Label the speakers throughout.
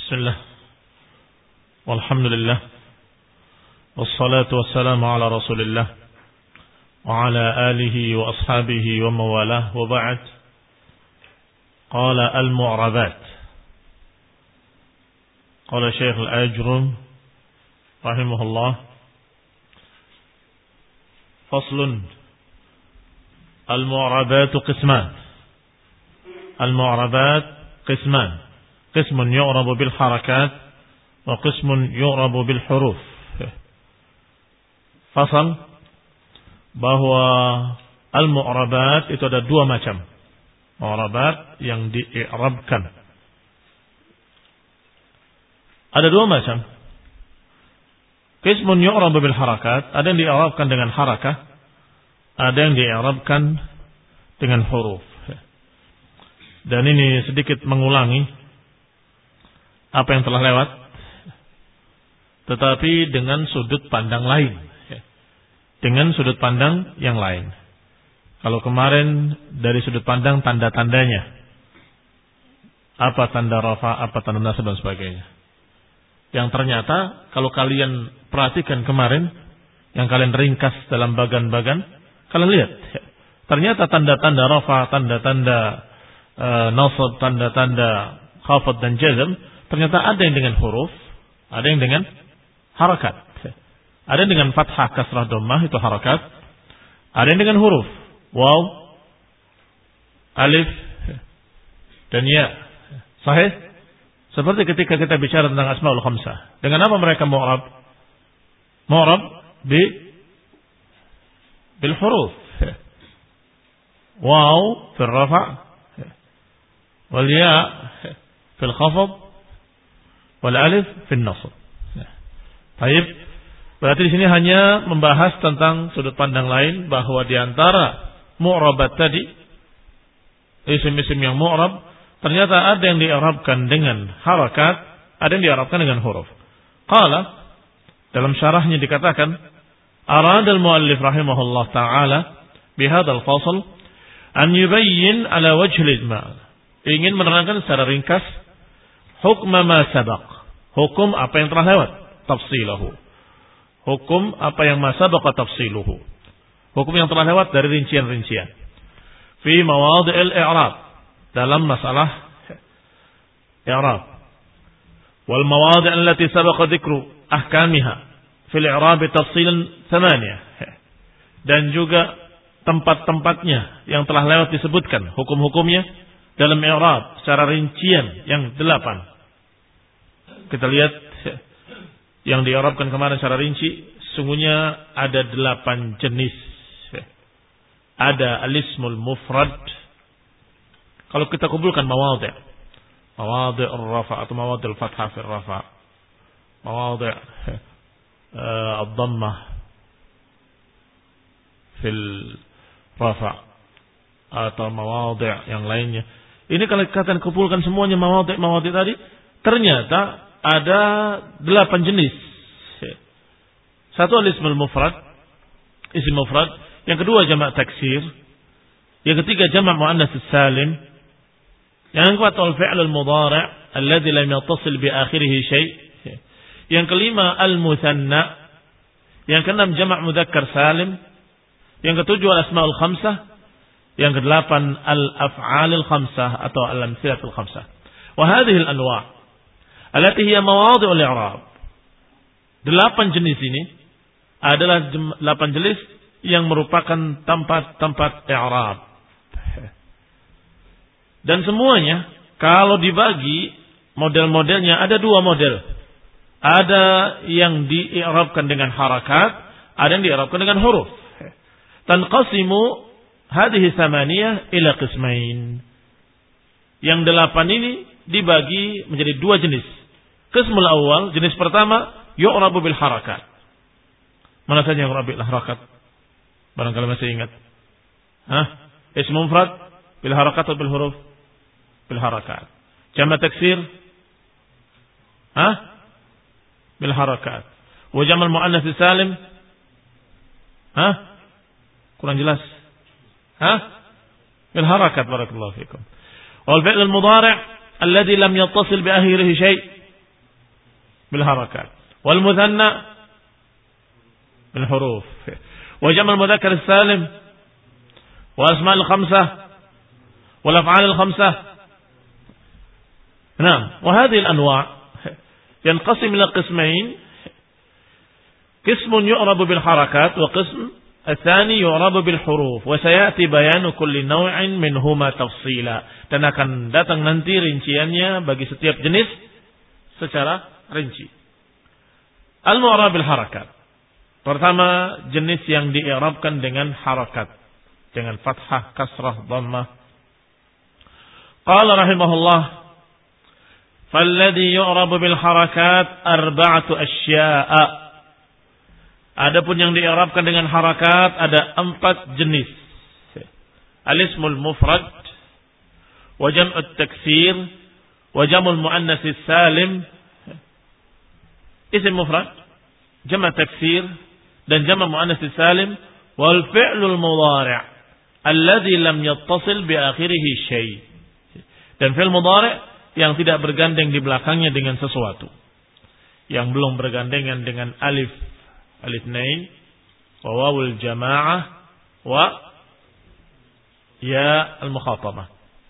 Speaker 1: Bismillah. Walhamdulillah. Wassalatu wassalamu ala Rasulillah wa ala alihi wa ashabihi wa mawalah wa ba'd. Qala al-mu'rabat. Qala Syekh Al-Ajrum rahimahullah. Faslun. Al-mu'rabatu qisman. Al-mu'rabat qisman. Qismun yu'rabu bil harakat wa qismun yu'rabu bil huruf. Fasal bahwa al-mu'rabat itu ada dua macam. Mu'rabat yang di'irabkan. Ada dua macam. Qismun yu'rabu bil harakat, ada yang di'irabkan dengan harakah, ada yang di'irabkan dengan huruf. Dan ini sedikit mengulangi apa yang telah lewat, tetapi dengan sudut pandang lain, dengan sudut pandang yang lain. Kalau kemarin dari sudut pandang tanda-tandanya, apa tanda rafa, apa tanda nasab dan sebagainya, yang ternyata kalau kalian perhatikan kemarin, yang kalian ringkas dalam bagan-bagan, kalian lihat, ternyata tanda-tanda rafa, tanda-tanda nasab, tanda-tanda khafad dan jazm, ternyata ada yang dengan huruf, ada yang dengan harakat. Ada yang dengan fathah, kasrah, dhammah, itu harakat. Ada yang dengan huruf, waw, alif, dan ya. Sahih? Seperti ketika kita bicara tentang asmaul khamsah. Dengan apa mereka mu'rab? Mu'rab bil huruf. Waw fil rafa', wal ya fil khafd, wal alif fil nasb. Baik, berarti di sini hanya membahas tentang sudut pandang lain, bahwa di antara mu'rabat tadi, isim-isim yang mu'rab, ternyata ada yang di'irabkan dengan harakat, ada yang di'irabkan dengan huruf. Qala, dalam syarahnya dikatakan, aradal muallif rahimahullah ta'ala bihadzal fasl an yubayyin ala wajhil ijmal. Ingin menerangkan secara ringkas hukma ma sabaq, hukum apa yang telah lewat, tafsilahu. Hukum apa yang ma sabaqa tafsiluhu, hukum yang telah lewat dari rincian-rincian. Fi mawadhi'il i'rab, dalam masalah i'rab. Wal mawadhi' allati sabaqa dzikru ahkamiha fil i'rab tafsilan 8. Dan juga tempat-tempatnya yang telah lewat disebutkan hukum-hukumnya dalam i'rab secara rincian yang 8. Kita lihat yang di'irabkan kemarin secara rinci, sungguhnya ada 8 jenis. Ada al-ismul mufrad. Kalau kita kumpulkan mawadhi' ar-rafa' atau mawadhi' al-fathah fi ar-rafa', mawadhi' ad-dhammah fil rafa' atau mawadhi' yang lainnya. Ini kalau kita kumpulkan semuanya mawadhi' tadi, ternyata ada 8 jenis. Satu al-ismul mufrad, isim mufrad. Yang kedua jamak taksir. Yang ketiga jamak muannas salim. Yang keempat al-fi'l al-mudhari' alladhi lam yattasil bi akhirih syai'. Yang kelima al-mutsanna. Yang keenam jamak mudzakkar salim. Yang ketujuh al-asmaul khamsah. Yang kedelapan al-af'alul khamsah atau al-amtsilatul khamsah. Wa hadhihi al-anwa' allati hiya mawadhi'ul i'rab. 8 jenis ini adalah 8 jenis yang merupakan tempat-tempat i'rab. Dan semuanya kalau dibagi model-modelnya ada 2 model. Ada yang di'irabkan dengan harakat, ada yang di'irabkan dengan huruf. Tanqasimu hadhihi 8 ila qismain. Yang 8 ini dibagi menjadi 2 jenis. Qismul awal, jenis pertama, yu'rabu bil harakat. Mana saja yang yu'rabu bil harakat? Barangkali masih ingat. Ism mufrad bil harakat atau bil huruf? Bil harakat. Jamak taksir? Bil harakat. Wa jamal muannas salim? Kurang jelas. Bil harakat, barakallahu fikum. Wal fi'l al mudhari' alladhi lam yattasil bi akhirih syai', bil harakat. Wal muthanna bil huruf. Wa jam' al mudzakkar salim wa asma' al khamsah wal af'al al khamsah. Naam, wa hadhihi al anwa' yanqasim ila qismayn. Qismun yu'rabu bil harakat wa qism الثاني يعرب بالحروف وسيأتي بيان كل نوع منهما تفصيلا, dan akan datang nanti rinciannya bagi setiap jenis secara rinci. Al-mu'rab bil harakat. Pertama, jenis yang di'irabkan dengan harakat, dengan fathah, kasrah, dhammah. Qala rahimahullah, falladhi yu'rabu bil harakat arba'atu asya'a. Adapun yang di'irabkan dengan harakat ada 4 jenis. Al-ismul mufrad, wa jam'ut taksir, wa jam'ul muannatsis salim. Isim mufrad, jam' taksir dan jam' muannatsis salim, wal fi'lul mudhari' alladhi lam yattasil bi akhirih syai'. Dan fi'il mudhari' yang tidak bergandeng di belakangnya dengan sesuatu. Yang belum bergandengan dengan alif al-itsnain wa wawul jamaah wa ya al-mukhatabah.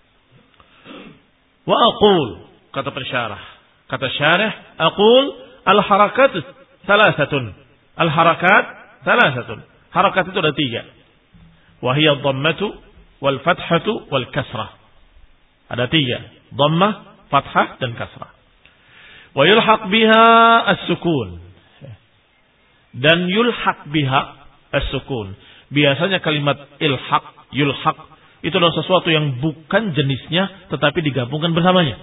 Speaker 1: Wa aqul, kata pensyarah, kata syarih, aqul al-harakat thalathatun. Al-harakat thalathatun. Harakat itu ada 3. Wa hiya dhammatu wal fathatu wal kasrah. Ada 3, dhammah, fathah dan kasrah. Wa yulhaq biha as-sukun. Dan yulhaq biha as-sukun. Biasanya kalimat ilhaq, yulhaq itu adalah sesuatu yang bukan jenisnya tetapi digabungkan bersamanya.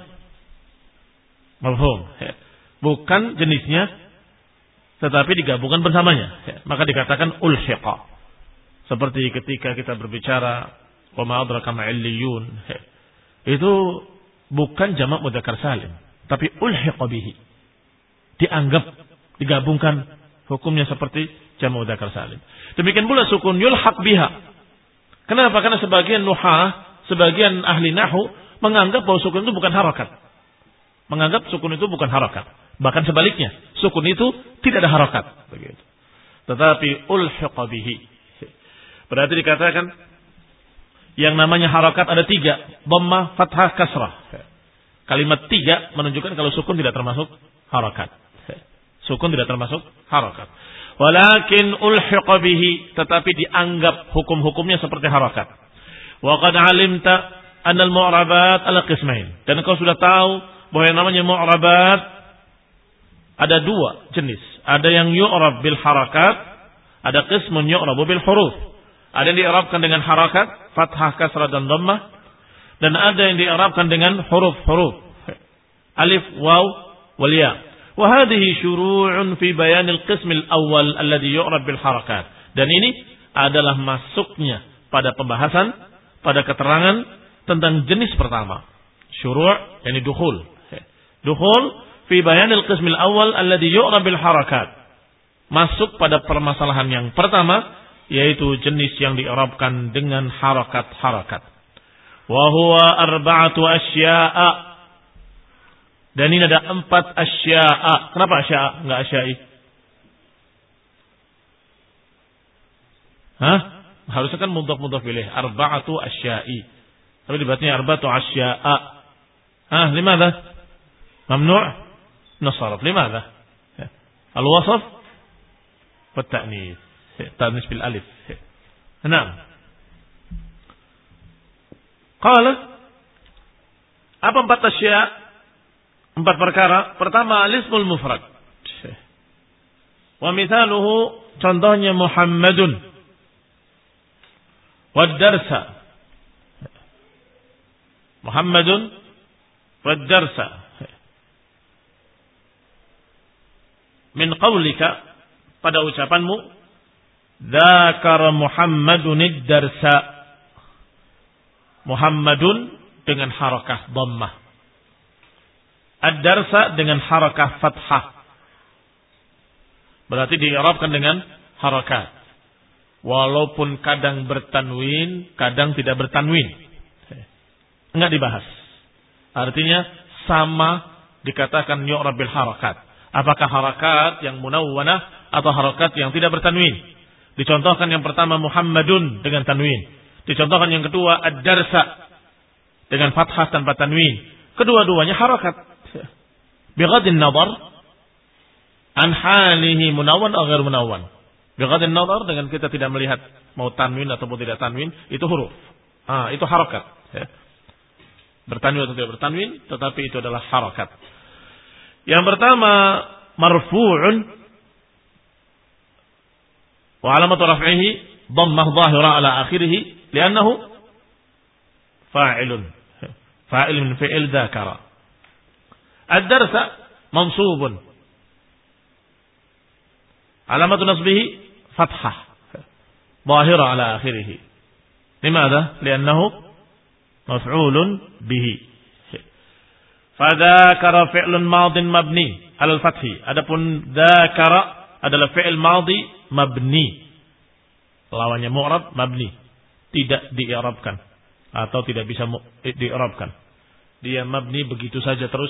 Speaker 1: Mafhum? Bukan jenisnya tetapi digabungkan bersamanya. Maka dikatakan ulhiqa. Seperti ketika kita berbicara wa ma adraka ma illiyun. Itu bukan jamak mudzakkar salim, tapi ulhiqa bihi. Dianggap digabungkan, hukumnya seperti jamak mudzakkar salim. Demikian pula sukun yulhaq biha. Kenapa? Karena sebagian nuhah, sebagian ahli nahwu menganggap bahwa sukun itu bukan harakat. Menganggap sukun itu bukan harakat. Bahkan sebaliknya, sukun itu tidak ada harakat. Begitu. Tetapi ulhiqa bihi. Berarti dikatakan yang namanya harakat ada 3, dhammah, fathah, kasrah. Kalimat 3 menunjukkan kalau sukun tidak termasuk harakat. Sukun tidak termasuk harakat. Walakin ulhiqa bihi, tetapi dianggap hukum-hukumnya seperti harakat. Wa qad alimta anna al-mu'rabat ala qismain. Dan kau sudah tahu bahwa yang namanya mu'rabat ada 2 jenis. Ada yang yu'rab bil harakat, ada qismun yu'rabu bil huruf. Ada yang di'irabkan dengan harakat, fathah, kasrah dan dhammah, dan ada yang di'irabkan dengan huruf-huruf. Alif, waw, wal ya. Wahadihi syuru'un fi bayan al-qism al-awwal alladhi yu'rab bil harakat. Dan ini adalah masuknya pada pembahasan, pada keterangan tentang jenis pertama. Syuru' yani dukhul. Dukhul fi bayan al-qism al-awwal alladhi yu'rab bil harakat. Masuk pada permasalahan yang pertama, yaitu jenis yang di'irabkan dengan harakat-harakat. Wa huwa arba'atu asya'a. Dan ini ada 4 asya'a. Kenapa asya'a? Enggak asya'i. Hah? Harusnya kan mudhaf ilaih. Arba'atu asya'i. Tapi dibatnya arba'atu asya'a. Limadha? Mamnu' nasaraf. Limadha? Al-wasaf wa ta'nis. Ta'nis bil alif. Naam. Qala, apa 4 asya'? 4 perkara. Pertama, al-ismul mufrad. Wa mithaluhu, contohnya Muhammadun. Wad darsa. Muhammadun wad darsa. Min qawlika, pada ucapanmu, dzakara Muhammadun id-darsa. Muhammadun dengan harakah dhammah. Ad-darsa dengan harakah fathah. Berarti di'irabkan dengan harakat. Walaupun kadang bertanwin, kadang tidak bertanwin. Enggak dibahas. Artinya sama dikatakan yu'rab bil harakat. Apakah harakat yang munawwanah atau harakat yang tidak bertanwin? Dicontohkan yang pertama Muhammadun dengan tanwin. Dicontohkan yang kedua ad-darsa dengan fathah tanpa tanwin. Kedua-duanya harakat. Bighadin nazar an halihi munawwan atau ghair munawwan. Bighadin nazar dengan kita tidak melihat mau tanwin ataupun tidak tanwin, itu huruf. Itu harakat. Bertanwin atau tidak bertanwin, tetapi itu adalah harakat. Yang pertama marfu'un wa alamatu raf'ihi dhammah dhahira ala akhirih li'annahu fa'ilun. Fa'il min fi'il dzakara. Ad-darsa mansubun. Alamatu nasbihi fathah dhahira ala akhirih. Limadha? Li'annahu maf'ulun bihi. Fadzakara fi'lun madin mabni alal fathi. Adapun dzakara adalah fi'il madhi mabni. Lawannya mu'rab mabni. Tidak di'irabkan atau tidak bisa di'irabkan. Dia mabni begitu saja terus.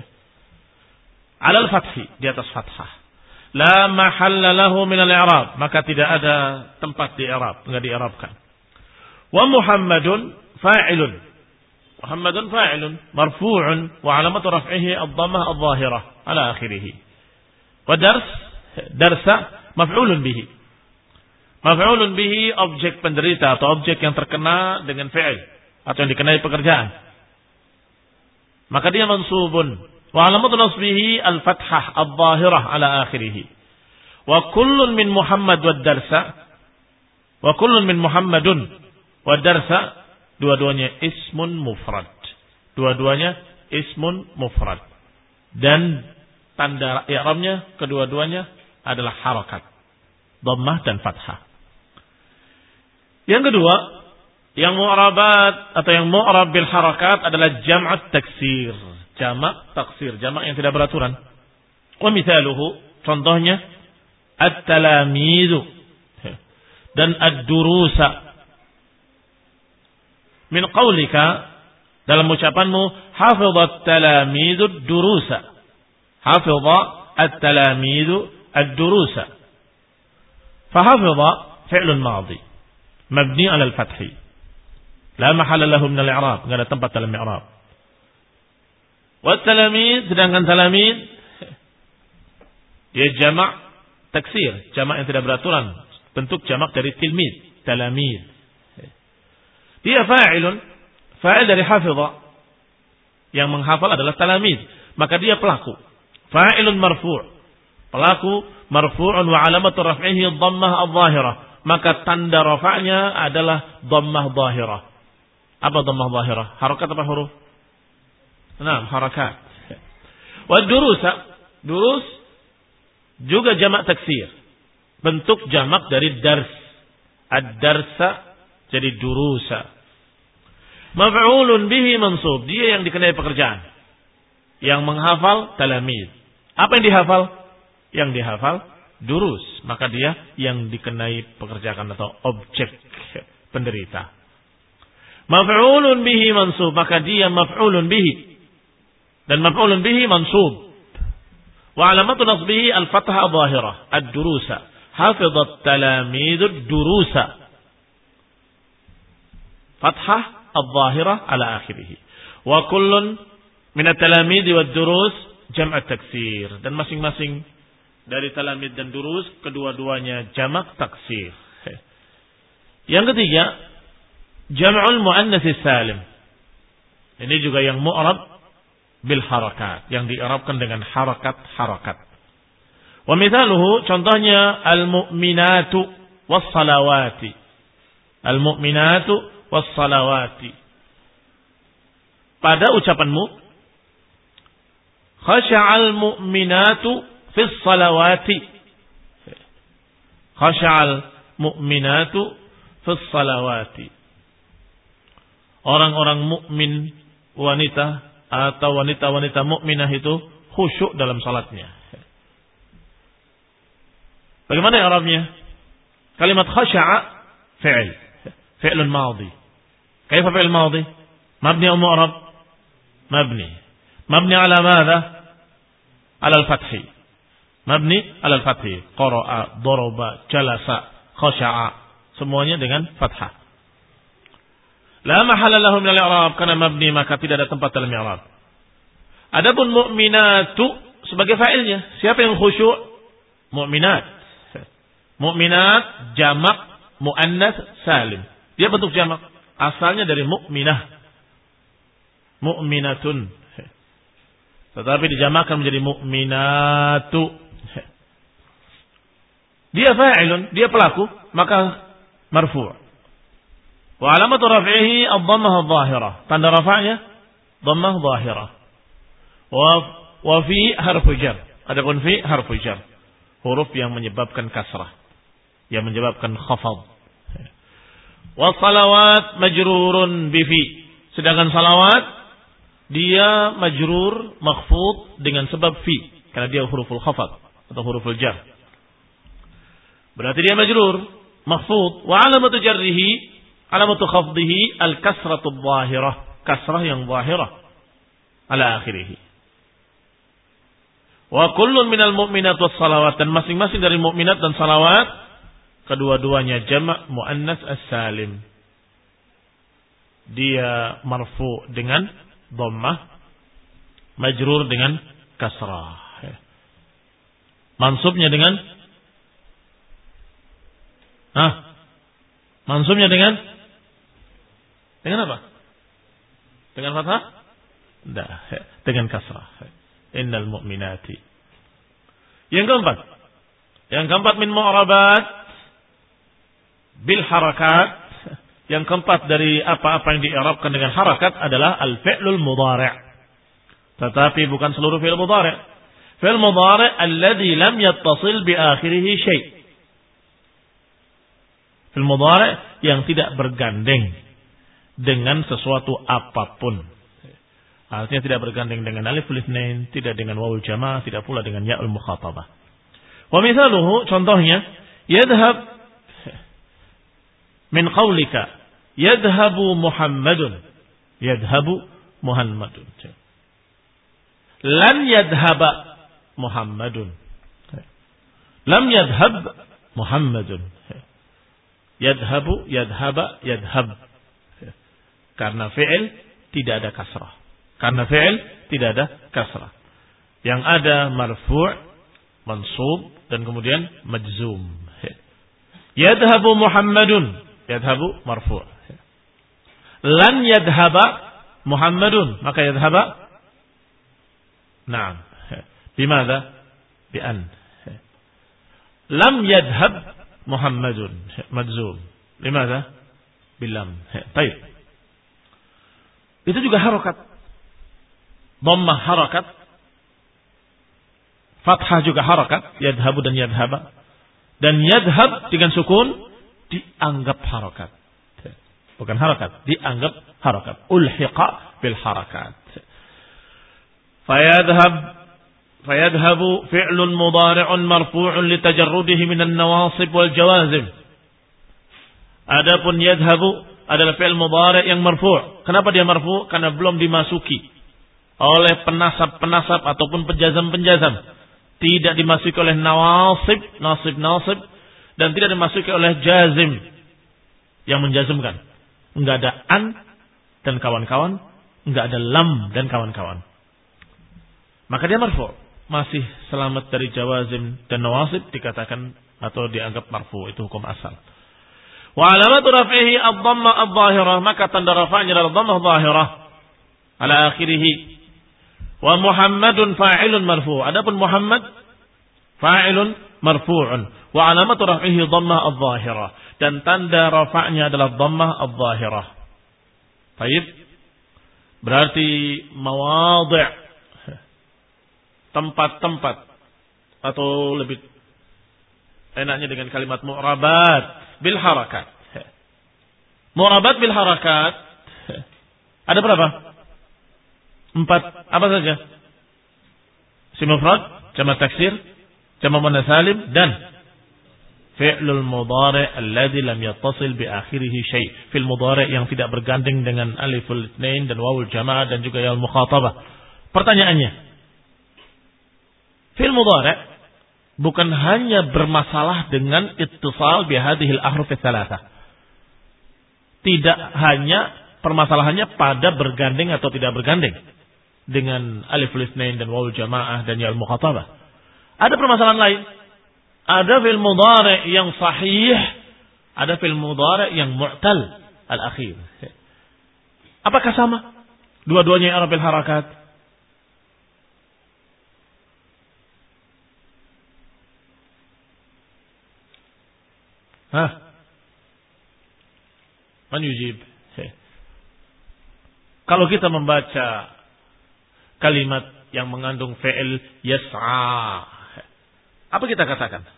Speaker 1: Alal fathi, di atas fathah. La mahalla lahu min al-i'rab, maka tidak ada tempat di'irab, enggak di'irabkan. Wa Muhammadun fa'ilun. Muhammadun fa'ilun marfu'un wa alamatu raf'ihi ad-dhammah adh-dhahirah ala akhirih. Wa darsa maf'ulun bihi. Maf'ulun bihi objek penderita atau objek yang terkena dengan fi'il atau yang dikenai pekerjaan. Maka dia mansubun wa alamatu nasbihi al-fathah adh-dhahirah ala akhirih. Wa kullun min Muhammad wa darsa wa kullun min Muhammadun wa darsa, dua-duanya ismun mufrad. Dua-duanya ismun mufrad. Dan tanda i'rabnya kedua-duanya adalah harakat. Dhammah dan fathah. Yang kedua, yang mu'rabat atau yang mu'rab bil harakat adalah jam'at taksir. Jamak taksir, jamak yang tidak beraturan. Wa mithaluhu, contohnya at-talamizu dan ad-durusa. Min qawlika, dalam ucapanmu, hafidhat talamidud durusa. Hafidha at-talamidu ad-durusa. Fahafidha fi'lun madhi mabni 'ala al-fathi. La mahalla lahu min al-i'rab, enggak ada tempat dalam i'rab. Wa talamid, sedangkan talamid dia jamak taksir, jamak yang tidak beraturan, bentuk jamak dari tilmid, talamid. Dia fa'ilun, fa'il dari hafidha. Yang menghafal adalah talamid, maka dia pelaku. Fa'ilun marfu'. Pelaku marfu'un wa alamatu raf'ihi dhammah adh-dhahirah. Maka tanda rafa'nya adalah dhammah dhahirah. Apa dhammah dhahirah? Harakat apa huruf? Naam, harakat. Wa durusa, durus juga jamak taksir. Bentuk jamak dari dars. Ad-darsa jadi durusa. Maf'ulun bihi mansub. Dia yang dikenai pekerjaan. Yang menghafal talamid. Apa yang dihafal? Yang dihafal durus. Maka dia yang dikenai pekerjaan atau objek penderita. Maf'ulun bihi mansub. Maka dia maf'ulun bihi. Dan maf'ulun bihi mansub. Wa alamatu nasbihi al-fathah adh-dhahirah. Ad-durusa. Hafidhat talamidud durusa. Fathah al-zahirah ala akhirih. Wa kullun min at-talamid wa ad-durus jam'at taksir. Dan masing-masing dari talamid dan durus kedua-duanya jamak taksir. Yang ketiga, jam'ul muannas salim. Ini juga yang mu'rab bil harakat, yang di'rabkan dengan harakat-harakat. Wa mithaluhu, contohnya al-mu'minatu was-salawati. Al-mu'minatu wassalawati. Pada ucapanmu, khasha'al mu'minatu fis salawati. Khasha'al mu'minatu fis salawati. Orang-orang mukmin wanita atau wanita-wanita mukminah itu khusyuk dalam salatnya. Bagaimana i'rabnya? Kalimat khasha'a fi'il, fi'lun madhi. كيف فعل الماضي مبني أو معرب مبني على ماذا على الفتح Mabni alal fathi. Qara'a, daraba, jalasa, khasha'a. Semuanya dengan fathah. La mahalla lahu min al-i'rab, karena mabni maka tidak ada tempat dalam i'rab. Adapun mu'minatu sebagai fa'ilnya, siapa yang khusyuk? Mu'minat. Mu'minat jamak muannats salim. Dia bentuk jamak, asalnya dari mu'minah. Mu'minatun. Tetapi dijamakkan menjadi mu'minatu. Dia fa'ilun, dia pelaku, maka marfu'. Wa alamatu raf'ihi ad-dhammah adh-dhahirah. Tanda rafa'nya dhammah dhahirah. Wa fi harfu jar. Adapun fi harfu jar. Huruf yang menyebabkan kasrah, yang menyebabkan khafad. Wa salawat majrurun bi fi. Sedangkan salawat dia majrur makhfud dengan sebab fi, karena dia huruful khafad atau huruful jar. Berarti dia majrur, makhfud. Wa alamatu jarrihi, alamatu khafdihi al-kasratu dhahirah, kasrah yang dhahirah ala akhirih. Wa kullun minal mu'minat was salawat, dan masing-masing dari mukminat dan salawat kedua-duanya jamak muannas as-salim. Dia marfu dengan dhammah, majrur dengan kasrah. Mansubnya dengan mansubnya dengan apa? Dengan fathah? Tidak, dengan kasrah. Innal mu'minati. Yang keempat min mu'rabat bil harakat. Yang keempat dari apa-apa yang di'irabkan dengan harakat adalah al-fi'lul mudhari'. Tetapi bukan seluruh fi'il mudhari'. Fi'il mudhari' alladhi lam yattasil bi akhirih syai'. Fi'il mudhari' yang tidak bergandeng dengan sesuatu apapun. Artinya tidak bergandeng dengan alif litsnain, tidak dengan wawul jamaah, tidak pula dengan ya'ul mukhatabah. Wa mithaluhu, contohnya, yadhhab min qawlika yadhhabu Muhammadun. Yadhhabu Muhammadun. Lan yadhhaba Muhammadun. Lam yadhhab Muhammadun. Yadhhabu, yadhhaba, yadhhab. Karena fi'il tidak ada kasrah. Karena fi'il tidak ada kasrah. Yang ada marfu', mansub, dan kemudian majzum. Yadhhabu Muhammadun. Yadhhabu marfu'. Lan yadhhaba Muhammadun. Maka yadhhaba na'am. Bimada? Bi'an. Lam yadhhab Muhammadun. Majzum. Bimada? Bilam. Baik. Itu juga harakat. Dhammah harakat. Fathah juga harakat. Yadhabu dan yadhaba. Dan yadhab dengan sukun dianggap harakat. Bukan harakat. Dianggap harakat. Ulhiqa bil harakat. Fayadhabu fi'lun mudhari'un marfu'un litajarrudihi minan nawasib wal jawazim. Adapun yadhabu adalah fi'il mudhari' yang marfu'. Kenapa dia marfu'? Karena belum dimasuki oleh penasab-penasab ataupun penjazam-penjazam. Tidak dimasuki oleh nawasib, nasib-nasib, dan tidak dimasuki oleh jazim yang menjazmkan. Enggak ada an dan kawan-kawan, enggak ada lam dan kawan-kawan. Maka dia marfu'. Masih selamat dari jawazim dan nawasib, dikatakan atau dianggap marfu'. Itu hukum asal. Wa alamatu raf'ihi ad-dhammah adh-dhahirah, maka tanda rafa'nya adalah dhammah dhahirah ala akhirih. Wa Muhammadun fa'ilun marfu'. Adapun Muhammad fa'ilun marfu'un. Wa alamatu raf'ihi dhammah adh-dhahirah, dan tanda rafa'nya adalah dhammah adh-dhahirah. Baik. Berarti mawadhi', tempat-tempat, atau lebih enaknya dengan kalimat mu'rabat bil harakat. Mu'rabat bil harakat ada berapa? 4. Apa saja? Isim mufrad, jamak taksir, jamak muannas salim, dan fi'lul mudhari' alladhi lam yattasil bi akhirih syai'. Fi'il mudhari' yang tidak bergandeng dengan aliful itsnain dan wawul jamaah dan juga ya'ul mukhatabah. Pertanyaannya, fi'il mudhari' bukan hanya bermasalah dengan ittisal bihadhil ahruf tsalatsa. Tidak hanya permasalahannya pada bergandeng atau tidak bergandeng dengan alif lisnain dan wawul jamaah dan ya al-mukhatabah. Ada permasalahan lain. Ada fi'il mudhari' yang sahih, ada fi'il mudhari' yang mu'tal al-akhir. Apakah sama? Dua-duanya i'rab bil harakat. Man yujib. Kalau kita membaca kalimat yang mengandung fi'il yas'a, apa kita katakan?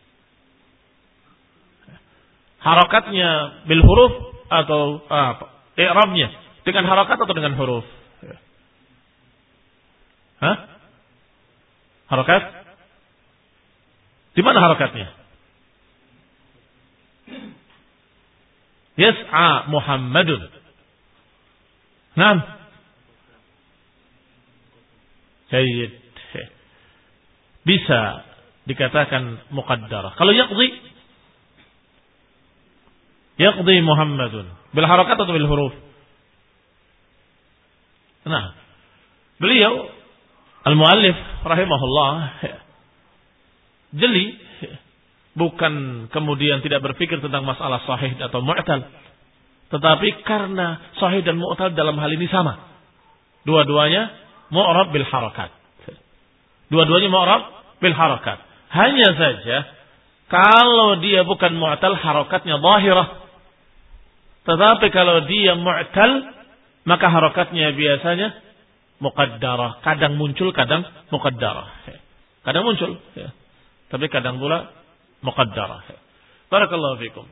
Speaker 1: Harakatnya bil huruf atau i'rabnya dengan harakat atau dengan huruf? Harakat? Di mana harakatnya? Yas'a Muhammadun. Naam. Jayyid. Bisa dikatakan muqaddarah. Kalau yaqdi Muhammadun bil harakat atau bil huruf? Nah, beliau al-muallif rahimahullah jeli, bukan kemudian tidak berpikir tentang masalah sahih atau mu'tal, tetapi karena sahih dan mu'tal dalam hal ini sama. Dua-duanya mu'rab bil harakat. Dua-duanya mu'rab bil harakat. Hanya saja kalau dia bukan mu'tal, harakatnya zahirah. Tetapi kalau dia mu'tal, maka harakatnya biasanya muqaddarah. Kadang muncul, kadang muqaddarah. Kadang muncul, tapi kadang pula muqaddarah. Barakallahu fikum.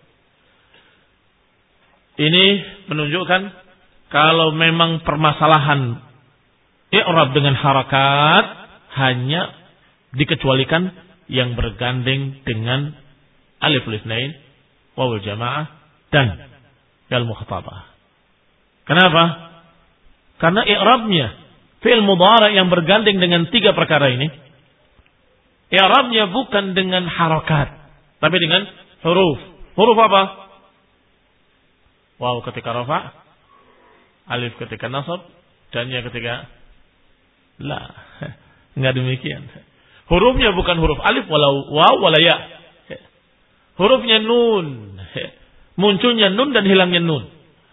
Speaker 1: Ini menunjukkan kalau memang permasalahan i'rab dengan harakat hanya dikecualikan yang bergandeng dengan alif lisnain, wawul jamaah dan al mukhatabah. Kenapa? Karena i'rabnya fi'il mudhari' yang bergandeng dengan tiga perkara ini, i'rabnya bukan dengan harakat, tapi dengan huruf. Huruf apa? Waw ketika rafa', alif ketika nasab, dan ya ketika la. Enggak demikian. Hurufnya bukan huruf alif walau waw wala ya. Hurufnya nun. Munculnya nun dan hilangnya nun.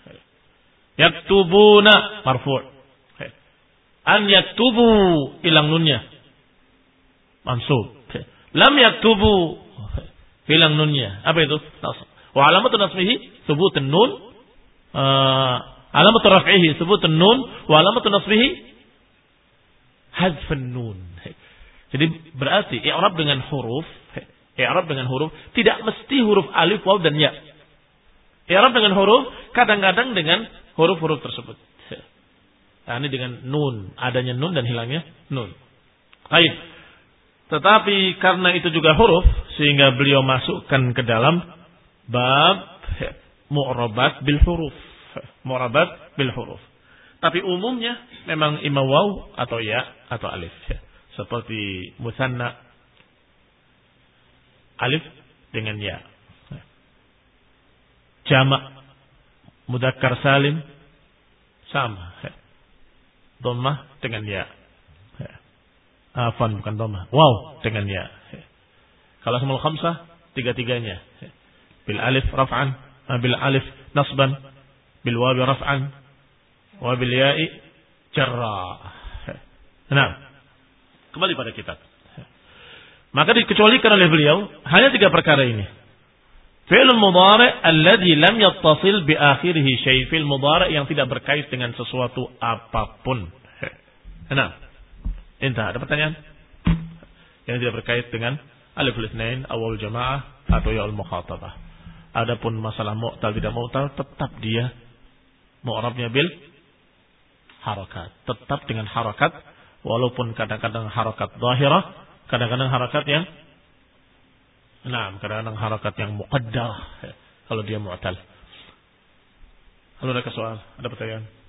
Speaker 1: Yaktubuna marfu'. An yaktubu hilang nunnya. Mansub. Lam yaktubu hilang nunnya. Apa itu? Nasab. Wa alamatu nasbihi thubutun nun. Alamatu raf'ihi thubutun nun wa alamatu nasbihi hadzfun nun. Jadi berarti i'rab dengan huruf tidak mesti huruf alif, waw dan ya. I'rab dengan huruf kadang-kadang dengan huruf-huruf tersebut. Nah, ini dengan nun, adanya nun dan hilangnya nun. Baik. Tetapi karena itu juga huruf, sehingga beliau masukkan ke dalam bab mu'rabat bil huruf. Mu'rabat bil huruf. Tapi umumnya memang imam waw atau ya atau alif. Seperti musanna, alif dengan ya. Jamak mudzakkar salim sama. Dhammah dengan ya. Afan bukan dhammah. Waw dengan ya. Kalau asmaul khamsah tiga-tiganya. Bil alif raf'an, bil alif nasban, bil waw raf'an, wa bil ya'i jarra. Nah, kembali pada kitab. Maka dikecualikan oleh beliau hanya tiga perkara ini. Fi'il mudhari' alladhi lam yattasil bi akhirih syai'. Fi'il mudhari' yang tidak berkait dengan sesuatu apapun. Nah, ada pertanyaan? Yang tidak berkait dengan alif lisnain, awal jamaah atau ya al mukhatabah. Adapun masalah mu'tal tidak mu'tal, tetap dia mu'rabnya bil harakat. Tetap dengan harakat, walaupun kadang-kadang harakat zahirah, kadang-kadang harakat yang kadang-kadang harakat yang muqaddarah kalau dia mu'tal. Kalau ada soal, ada pertanyaan?